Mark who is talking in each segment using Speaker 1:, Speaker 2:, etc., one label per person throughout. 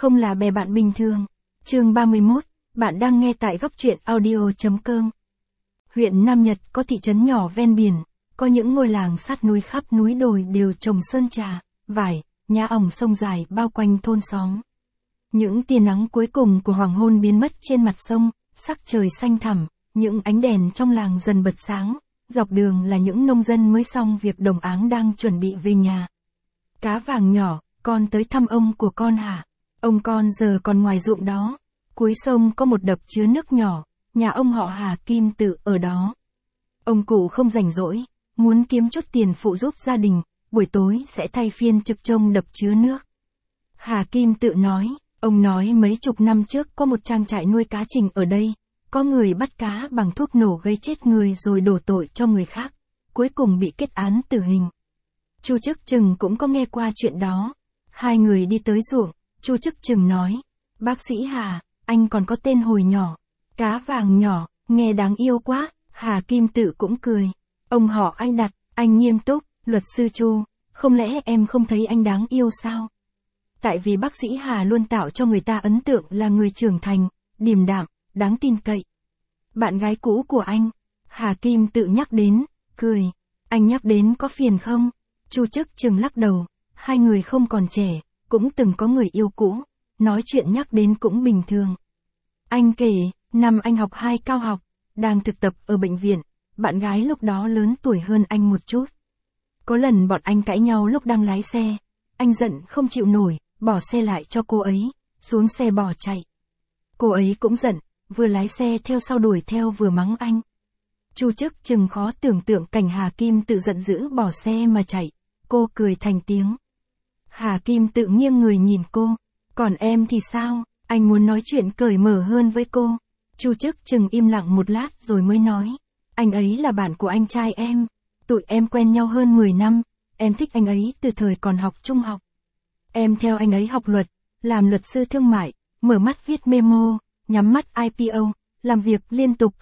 Speaker 1: không là bè bạn bình thường. Chương 31, bạn đang nghe tại góc truyện audio.com. Huyện Nam Nhật có thị trấn nhỏ ven biển, có những ngôi làng sát núi khắp núi đồi đều trồng sơn trà, vải, nhà ong sông dài bao quanh thôn xóm. Những tia nắng cuối cùng của hoàng hôn biến mất trên mặt sông, sắc trời xanh thẳm, những ánh đèn trong làng dần bật sáng, dọc đường là những nông dân mới xong việc đồng áng đang chuẩn bị về nhà. Cá vàng nhỏ, con tới thăm ông của con hả? Ông con giờ còn ngoài ruộng đó. Cuối sông có một đập chứa nước nhỏ, nhà ông họ Hà Kim Tự ở đó. Ông cụ không rảnh rỗi, muốn kiếm chút tiền phụ giúp gia đình, buổi tối sẽ thay phiên trực trông đập chứa nước. Hà Kim Tự nói, ông nói mấy chục năm trước có một trang trại nuôi cá trình ở đây, có người bắt cá bằng thuốc nổ gây chết người rồi đổ tội cho người khác, cuối cùng bị kết án tử hình. Chu Chức Chừng cũng có nghe qua chuyện đó. Hai người đi tới ruộng, Chu Chức Chừng nói, bác sĩ Hà, anh còn có tên hồi nhỏ, cá vàng nhỏ, nghe đáng yêu quá. Hà Kim Tự cũng cười, ông họ anh đặt, anh nghiêm túc, luật sư Chu, không lẽ em không thấy anh đáng yêu sao? Tại vì bác sĩ Hà luôn tạo cho người ta ấn tượng là người trưởng thành, điềm đạm, đáng tin cậy. Bạn gái cũ của anh, Hà Kim Tự nhắc đến, cười, anh nhắc đến có phiền không? Chu Chức Chừng lắc đầu, hai người không còn trẻ, cũng từng có người yêu cũ, nói chuyện nhắc đến cũng bình thường. Anh kể, năm anh học 2 cao học, đang thực tập ở bệnh viện, bạn gái lúc đó lớn tuổi hơn anh một chút. Có lần bọn anh cãi nhau lúc đang lái xe, anh giận không chịu nổi, bỏ xe lại cho cô ấy, xuống xe bỏ chạy. Cô ấy cũng giận, vừa lái xe theo sau đuổi theo vừa mắng anh. Chu Chức Chừng khó tưởng tượng cảnh Hà Kim Tự giận dữ bỏ xe mà chạy, cô cười thành tiếng. Hà Kim Tự nghiêng người nhìn cô, còn em thì sao, anh muốn nói chuyện cởi mở hơn với cô. Chu Chức Chừng im lặng một lát rồi mới nói, anh ấy là bạn của anh trai em, tụi em quen nhau hơn 10 năm, em thích anh ấy từ thời còn học trung học. Em theo anh ấy học luật, làm luật sư thương mại, mở mắt viết memo, nhắm mắt IPO, làm việc liên tục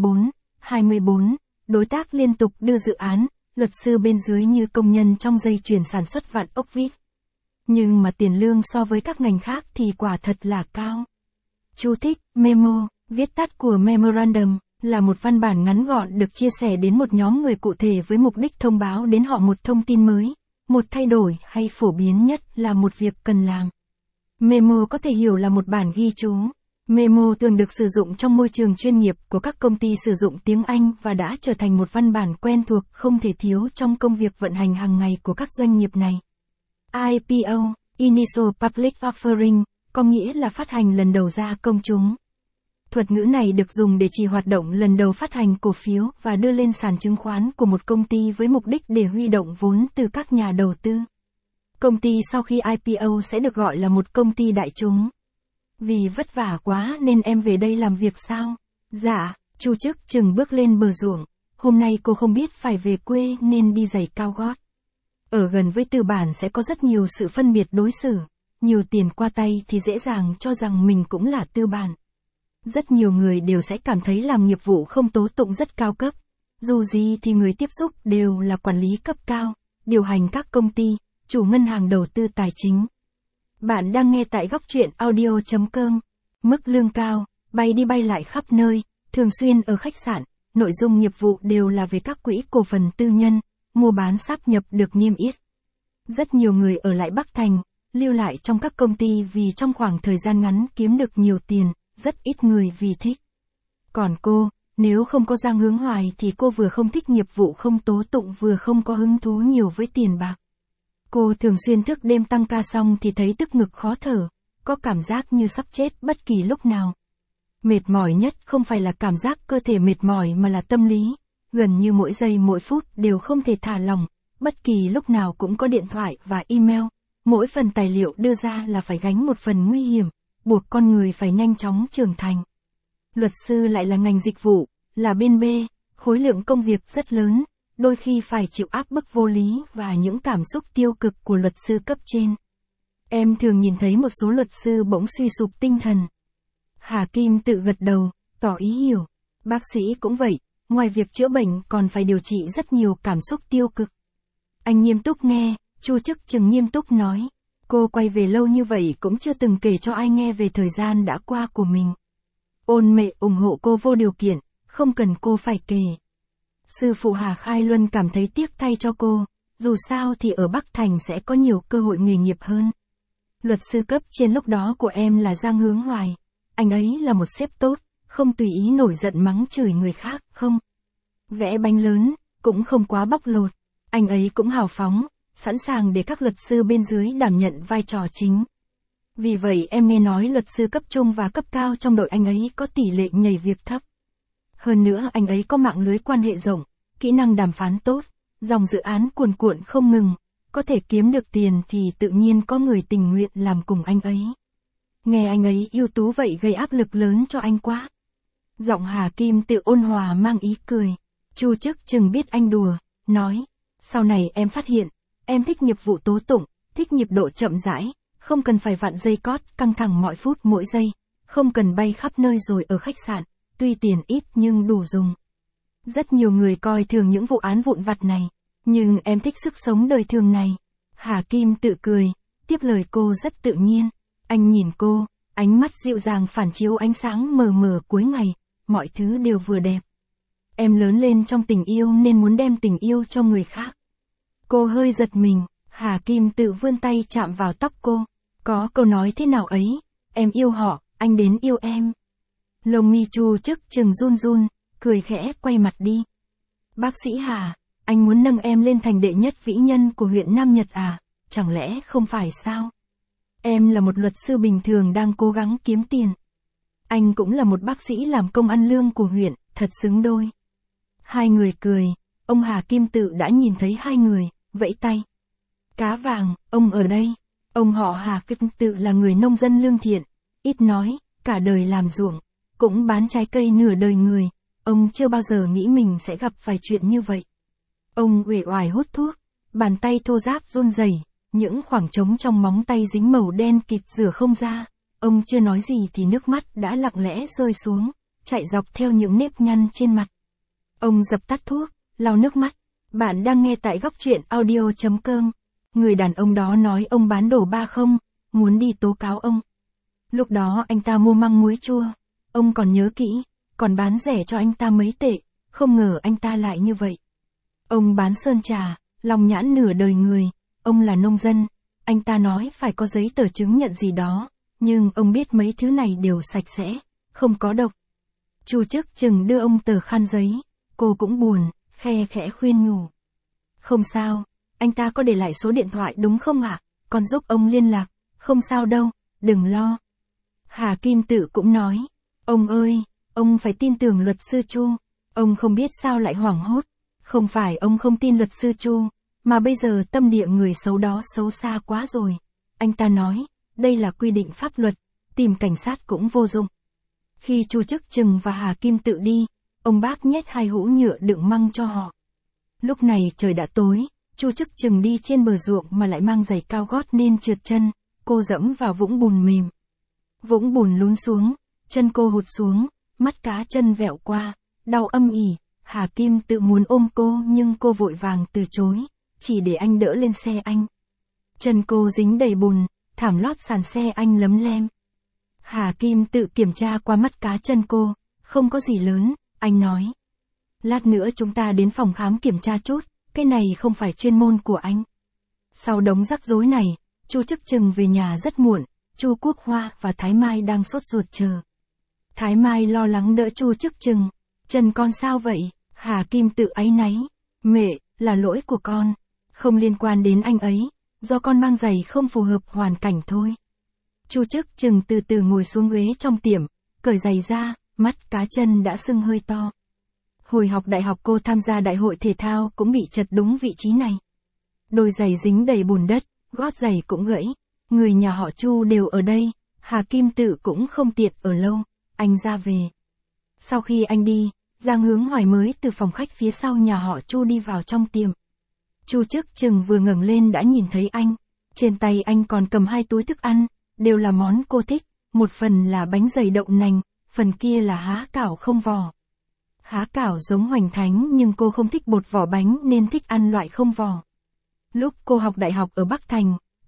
Speaker 1: 24, đối tác liên tục đưa dự án, luật sư bên dưới như công nhân trong dây chuyền sản xuất vạn ốc vít. Nhưng mà tiền lương so với các ngành khác thì quả thật là cao. Chú thích, memo, viết tắt của memorandum, là một văn bản ngắn gọn được chia sẻ đến một nhóm người cụ thể với mục đích thông báo đến họ một thông tin mới, một thay đổi hay phổ biến nhất là một việc cần làm. Memo có thể hiểu là một bản ghi chú. Memo thường được sử dụng trong môi trường chuyên nghiệp của các công ty sử dụng tiếng Anh và đã trở thành một văn bản quen thuộc không thể thiếu trong công việc vận hành hàng ngày của các doanh nghiệp này. IPO, Initial Public Offering, có nghĩa là phát hành lần đầu ra công chúng. Thuật ngữ này được dùng để chỉ hoạt động lần đầu phát hành cổ phiếu và đưa lên sàn chứng khoán của một công ty với mục đích để huy động vốn từ các nhà đầu tư. Công ty sau khi IPO sẽ được gọi là một công ty đại chúng. Vì vất vả quá nên em về đây làm việc sao? Dạ, Chu Chức Chừng bước lên bờ ruộng, hôm nay cô không biết phải về quê nên đi giày cao gót. Ở gần với tư bản sẽ có rất nhiều sự phân biệt đối xử, nhiều tiền qua tay thì dễ dàng cho rằng mình cũng là tư bản. Rất nhiều người đều sẽ cảm thấy làm nghiệp vụ không tố tụng rất cao cấp, dù gì thì người tiếp xúc đều là quản lý cấp cao, điều hành các công ty, chủ ngân hàng đầu tư tài chính. Bạn đang nghe tại góc truyện audio.com. Mức lương cao, bay đi bay lại khắp nơi, thường xuyên ở khách sạn, nội dung nghiệp vụ đều là về các quỹ cổ phần tư nhân, mua bán sáp nhập được niêm yết. Rất nhiều người ở lại Bắc Thành, lưu lại trong các công ty vì trong khoảng thời gian ngắn kiếm được nhiều tiền, rất ít người vì thích. Còn cô, nếu không có Giang Hướng Hoài thì cô vừa không thích nghiệp vụ không tố tụng vừa không có hứng thú nhiều với tiền bạc. Cô thường xuyên thức đêm tăng ca xong thì thấy tức ngực khó thở, có cảm giác như sắp chết bất kỳ lúc nào. Mệt mỏi nhất không phải là cảm giác cơ thể mệt mỏi mà là tâm lý, gần như mỗi giây mỗi phút đều không thể thả lỏng, bất kỳ lúc nào cũng có điện thoại và email, mỗi phần tài liệu đưa ra là phải gánh một phần nguy hiểm, buộc con người phải nhanh chóng trưởng thành. Luật sư lại là ngành dịch vụ, là bên B, khối lượng công việc rất lớn, đôi khi phải chịu áp bức vô lý và những cảm xúc tiêu cực của luật sư cấp trên. Em thường nhìn thấy một số luật sư bỗng suy sụp tinh thần. Hà Kim Tự gật đầu, tỏ ý hiểu. Bác sĩ cũng vậy, ngoài việc chữa bệnh còn phải điều trị rất nhiều cảm xúc tiêu cực. Anh nghiêm túc nghe, Chu Chức Chừng nghiêm túc nói. Cô quay về lâu như vậy cũng chưa từng kể cho ai nghe về thời gian đã qua của mình. Ôn Mệ ủng hộ cô vô điều kiện, không cần cô phải kể. Sư phụ Hà Khai Luân cảm thấy tiếc thay cho cô, dù sao thì ở Bắc Thành sẽ có nhiều cơ hội nghề nghiệp hơn. Luật sư cấp trên lúc đó của em là Giang Hướng Hoài. Anh ấy là một sếp tốt, không tùy ý nổi giận mắng chửi người khác, không vẽ bánh lớn, cũng không quá bóc lột. Anh ấy cũng hào phóng, sẵn sàng để các luật sư bên dưới đảm nhận vai trò chính. Vì vậy em nghe nói luật sư cấp trung và cấp cao trong đội anh ấy có tỷ lệ nhảy việc thấp. Hơn nữa anh ấy có mạng lưới quan hệ rộng, kỹ năng đàm phán tốt, dòng dự án cuồn cuộn không ngừng, có thể kiếm được tiền thì tự nhiên có người tình nguyện làm cùng anh ấy. Nghe anh ấy ưu tú vậy gây áp lực lớn cho anh quá. Giọng Hà Kim Tự ôn hòa mang ý cười. Chu Chức chừng biết anh đùa, nói, sau này em phát hiện, em thích nghiệp vụ tố tụng, thích nhịp độ chậm rãi, không cần phải vặn dây cót căng thẳng mọi phút mỗi giây, không cần bay khắp nơi rồi ở khách sạn, tuy tiền ít nhưng đủ dùng. Rất nhiều người coi thường những vụ án vụn vặt này, nhưng em thích sức sống đời thường này. Hà Kim Tự cười, tiếp lời cô rất tự nhiên. Anh nhìn cô, ánh mắt dịu dàng phản chiếu ánh sáng mờ mờ cuối ngày, mọi thứ đều vừa đẹp. Em lớn lên trong tình yêu nên muốn đem tình yêu cho người khác. Cô hơi giật mình, Hà Kim Tự vươn tay chạm vào tóc cô. Có câu nói thế nào ấy, em yêu họ, anh đến yêu em. Lông mi Chu Chức chừng run run, cười khẽ quay mặt đi. Bác sĩ Hà, anh muốn nâng em lên thành đệ nhất vĩ nhân của huyện Nam Nhật à, chẳng lẽ không phải sao? Em là một luật sư bình thường đang cố gắng kiếm tiền. Anh cũng là một bác sĩ làm công ăn lương của huyện, thật xứng đôi. Hai người cười, ông Hà Kim Tự đã nhìn thấy hai người, vẫy tay. Cá vàng, ông ở đây. Ông họ Hà Kim Tự là người nông dân lương thiện, ít nói, cả đời làm ruộng, cũng bán trái cây nửa đời người. Ông chưa bao giờ nghĩ mình sẽ gặp phải chuyện như vậy. Ông uể oải hút thuốc, bàn tay thô ráp run rẩy, những khoảng trống trong móng tay dính màu đen kịt rửa không ra. Ông chưa nói gì thì nước mắt đã lặng lẽ rơi xuống, chạy dọc theo những nếp nhăn trên mặt. Ông dập tắt thuốc, lau nước mắt. Bạn đang nghe tại góc truyện audio.com. Người đàn ông đó nói ông bán đồ ba không, muốn đi tố cáo ông. Lúc đó anh ta mua măng muối chua, ông còn nhớ kỹ, còn bán rẻ cho anh ta mấy tệ, không ngờ anh ta lại như vậy. Ông bán sơn trà, lòng nhãn nửa đời người, ông là nông dân, anh ta nói phải có giấy tờ chứng nhận gì đó, nhưng ông biết mấy thứ này đều sạch sẽ, không có độc. Chu Chức chừng đưa ông tờ khăn giấy, cô cũng buồn, khe khẽ khuyên nhủ. Không sao, anh ta có để lại số điện thoại đúng không ạ? Con giúp ông liên lạc, không sao đâu, đừng lo. Hà Kim Tự cũng nói, ông ơi, ông phải tin tưởng luật sư Chu. Ông không biết sao lại hoảng hốt, không phải ông không tin luật sư Chu, mà bây giờ tâm địa người xấu đó xấu xa quá rồi. Anh ta nói, đây là quy định pháp luật, tìm cảnh sát cũng vô dụng. Khi Chu Chức Chừng và Hà Kim Tự đi, ông bác nhét 2 hũ nhựa đựng măng cho họ. Lúc này trời đã tối, Chu Chức Chừng đi trên bờ ruộng mà lại mang giày cao gót nên trượt chân, cô dẫm vào vũng bùn mềm. Vũng bùn lún xuống, chân cô hụt xuống, mắt cá chân vẹo qua, đau âm ỉ. Hà Kim Tự muốn ôm cô nhưng cô vội vàng từ chối, chỉ để anh đỡ lên xe anh. Chân cô dính đầy bùn, thảm lót sàn xe anh lấm lem. Hà Kim Tự kiểm tra qua mắt cá chân cô, không có gì lớn, anh nói. Lát nữa chúng ta đến phòng khám kiểm tra chút, cái này không phải chuyên môn của anh. Sau đống rắc rối này, Chu Chức Chừng về nhà rất muộn, Chu Quốc Hoa và Thái Mai đang sốt ruột chờ. Thái Mai lo lắng đỡ Chu Chức Chừng. Chân con sao vậy? Hà Kim Tự áy náy. Mẹ, là lỗi của con. Không liên quan đến anh ấy, do con mang giày không phù hợp hoàn cảnh thôi. Chu Chức Chừng từ từ ngồi xuống ghế trong tiệm, cởi giày ra, mắt cá chân đã sưng hơi to. Hồi học đại học cô tham gia đại hội thể thao cũng bị trật đúng vị trí này. Đôi giày dính đầy bùn đất, gót giày cũng gãy. Người nhà họ Chu đều ở đây, Hà Kim Tự cũng không tiện ở lâu, anh ra về. Sau khi anh đi, Giang Hướng Hoài mới từ phòng khách phía sau nhà họ Chu đi vào trong tiệm. Chu Chức Chừng vừa ngẩng lên đã nhìn thấy anh, trên tay anh còn cầm 2 túi thức ăn, đều là món cô thích, một phần là bánh dày đậu nành, phần kia là há cảo không vỏ. Há cảo giống hoành thánh nhưng cô không thích bột vỏ bánh nên thích ăn loại không vỏ. Lúc cô học đại học ở Bắc Thành,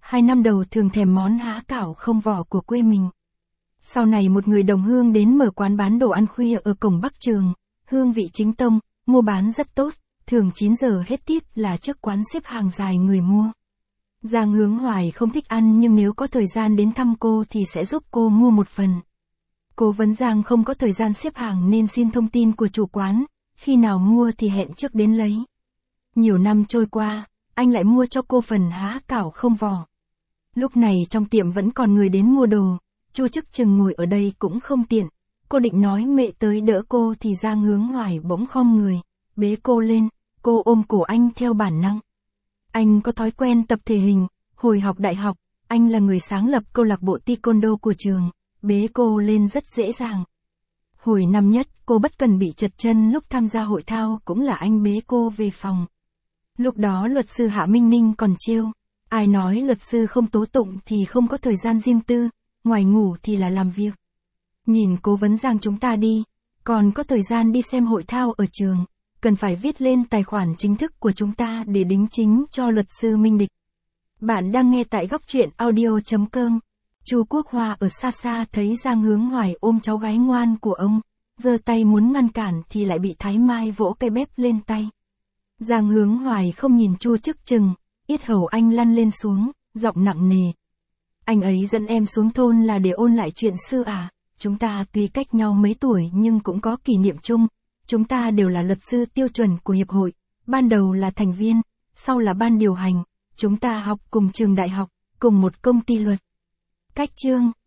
Speaker 1: 2 năm đầu thường thèm món há cảo không vỏ của quê mình. Sau này một người đồng hương đến mở quán bán đồ ăn khuya ở cổng Bắc Trường, hương vị chính tông, mua bán rất tốt, thường 9 giờ hết tiết là trước quán xếp hàng dài người mua. Giang Hướng Hoài không thích ăn nhưng nếu có thời gian đến thăm cô thì sẽ giúp cô mua một phần. Cố vấn Giang không có thời gian xếp hàng nên xin thông tin của chủ quán, khi nào mua thì hẹn trước đến lấy. Nhiều năm trôi qua, anh lại mua cho cô phần há cảo không vỏ. Lúc này trong tiệm vẫn còn người đến mua đồ, Chu Chức Chừng ngồi ở đây cũng không tiện. Cô định nói mẹ tới đỡ cô thì Giang Hướng Hoài bỗng khom người, bế cô lên, cô ôm cổ anh theo bản năng. Anh có thói quen tập thể hình, hồi học đại học, anh là người sáng lập câu lạc bộ taekwondo của trường, bế cô lên rất dễ dàng. Hồi năm nhất, cô bất cần bị trật chân lúc tham gia hội thao cũng là anh bế cô về phòng. Lúc đó luật sư Hạ Minh Ninh còn trêu, ai nói luật sư không tố tụng thì không có thời gian riêng tư, ngoài ngủ thì là làm việc. Nhìn cố vấn Giang chúng ta đi, còn có thời gian đi xem hội thao ở trường, cần phải viết lên tài khoản chính thức của chúng ta để đính chính cho luật sư minh địch. Bạn đang nghe tại góc truyện audio.com. Chu Quốc Hoa ở xa xa thấy Giang Hướng Hoài ôm cháu gái ngoan của ông, giơ tay muốn ngăn cản thì lại bị Thái Mai vỗ cây bếp lên tay. Giang Hướng Hoài không nhìn Chu Chức Chừng, yết hầu anh lăn lên xuống, giọng nặng nề. Anh ấy dẫn em xuống thôn là để ôn lại chuyện xưa à, chúng ta tuy cách nhau mấy tuổi nhưng cũng có kỷ niệm chung, chúng ta đều là luật sư tiêu chuẩn của hiệp hội, ban đầu là thành viên, sau là ban điều hành, chúng ta học cùng trường đại học, cùng một công ty luật. Cách chương